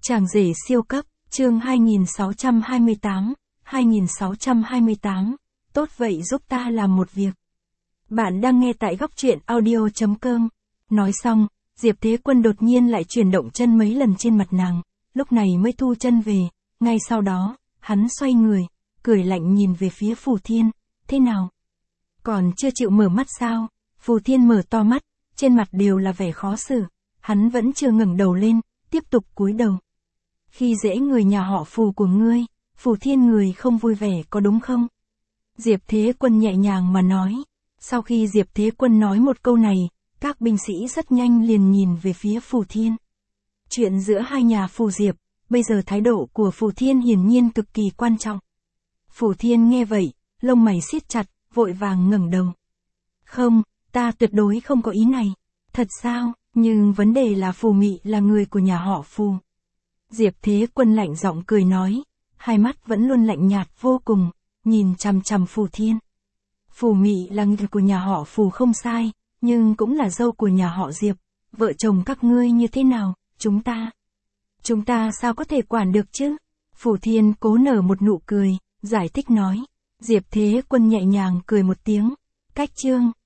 Chàng rể siêu cấp, chương 2628, tốt vậy giúp ta làm một việc. Bạn đang nghe tại góc truyện audio.com. Nói xong, Diệp Thế Quân đột nhiên lại chuyển động chân mấy lần trên mặt nàng, lúc này mới thu chân về, ngay sau đó, hắn xoay người, cười lạnh nhìn về phía Phù Thiên, thế nào? Còn chưa chịu mở mắt sao? Phù Thiên mở to mắt, trên mặt đều là vẻ khó xử, hắn vẫn chưa ngẩng đầu lên, tiếp tục cúi đầu. Khi dễ người nhà họ Phù của ngươi, Phù Thiên người không vui vẻ có đúng không? Diệp Thế Quân nhẹ nhàng mà nói. Sau khi Diệp Thế Quân nói một câu này, các binh sĩ rất nhanh liền nhìn về phía Phù Thiên. Chuyện giữa hai nhà Phù Diệp, bây giờ thái độ của Phù Thiên hiển nhiên cực kỳ quan trọng. Phù Thiên nghe vậy, lông mày siết chặt, vội vàng ngẩng đầu. Không, ta tuyệt đối không có ý này. Thật sao, nhưng vấn đề là Phù Mị là người của nhà họ Phù. Diệp Thế Quân lạnh giọng cười nói, hai mắt vẫn luôn lạnh nhạt vô cùng, nhìn chằm chằm Phù Thiên. Phù Mị là người của nhà họ Phù không sai, nhưng cũng là dâu của nhà họ Diệp, vợ chồng các ngươi như thế nào, chúng ta sao có thể quản được chứ? Phù Thiên cố nở một nụ cười, giải thích nói. Diệp Thế Quân nhẹ nhàng cười một tiếng, cách chương.